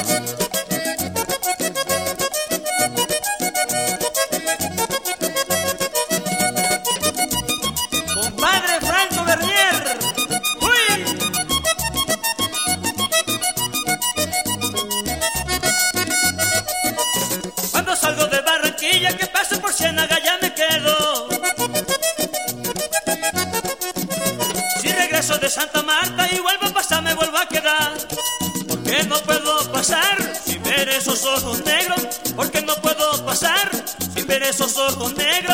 Compadre Franco Bernier. ¡Uy! Cuando salgo de Barranquilla, que paso por Ciénaga, ya me quedo. Si regreso de Santa Marta y vuelvo a pasar, me vuelvo a quedar. Porque no puedo pasar sin ver esos ojos negros. Porque no puedo pasar sin ver esos ojos negros.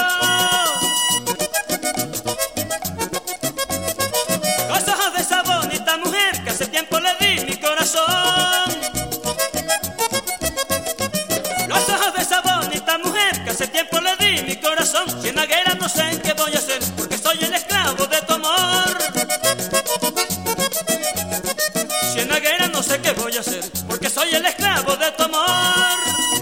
Los ojos de esa bonita mujer que hace tiempo le di mi corazón. Los ojos de esa bonita mujer que hace tiempo le di mi corazón. Cienaguera, no sé qué voy a hacer, porque soy el esclavo de tu amor. Cienaguera, no sé qué voy a hacer, porque soy el esclavo de tu amor.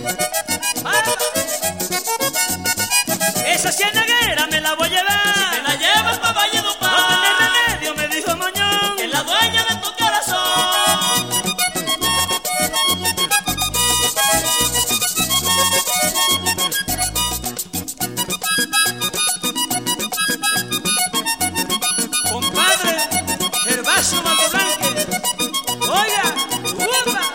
Esa cienaguera me la voy a llevar. Si me la llevas pa' Valledupar, no tenés remedio, me dijo Moñón, es la dueña de tu corazón. compadre Gervasio Maldoblanque. Oiga, ¡upa!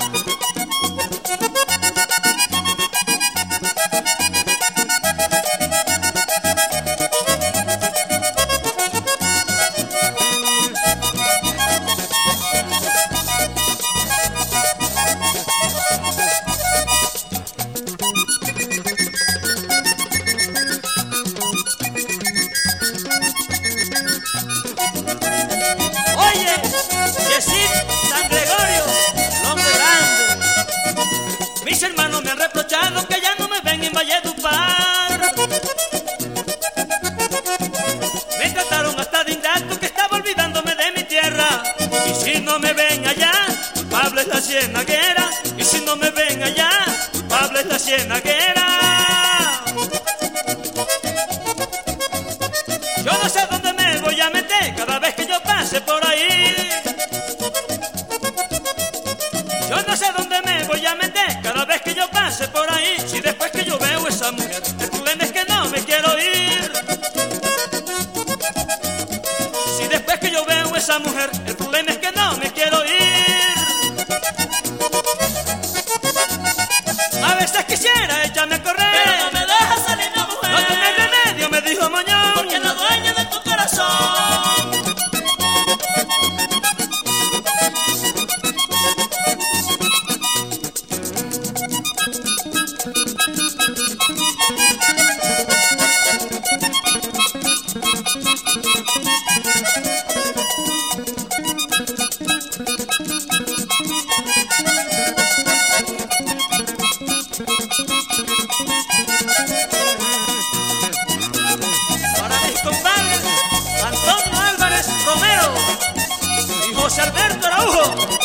Oye, Yesid San Gregorio, el hombre grande. Mis hermanos me han reprochado que ya no me ven en Valledupar. Me trataron hasta de ingrato, que estaba olvidándome de mi tierra. Y si no me ven allá, culpable es la cienaguera. Y si no me ven allá, culpable es la cienaguera. Yo no sé dónde me voy a meter cada vez que yo pase por ahí. Yo no sé dónde me voy a meter cada vez que yo pase por ahí. Si después que yo veo esa mujer, el problema es que no me quiero ir. Si después que yo veo esa mujer, el problema es que no me quiero ir. A veces quisiera echarme a correr, Pero no me dejas salir la mujer, no tenés remedio, me dijo Moñón, porque es la dueña de tu corazón. para mis compadres Antonio Álvarez Romero y José Alberto Araujo.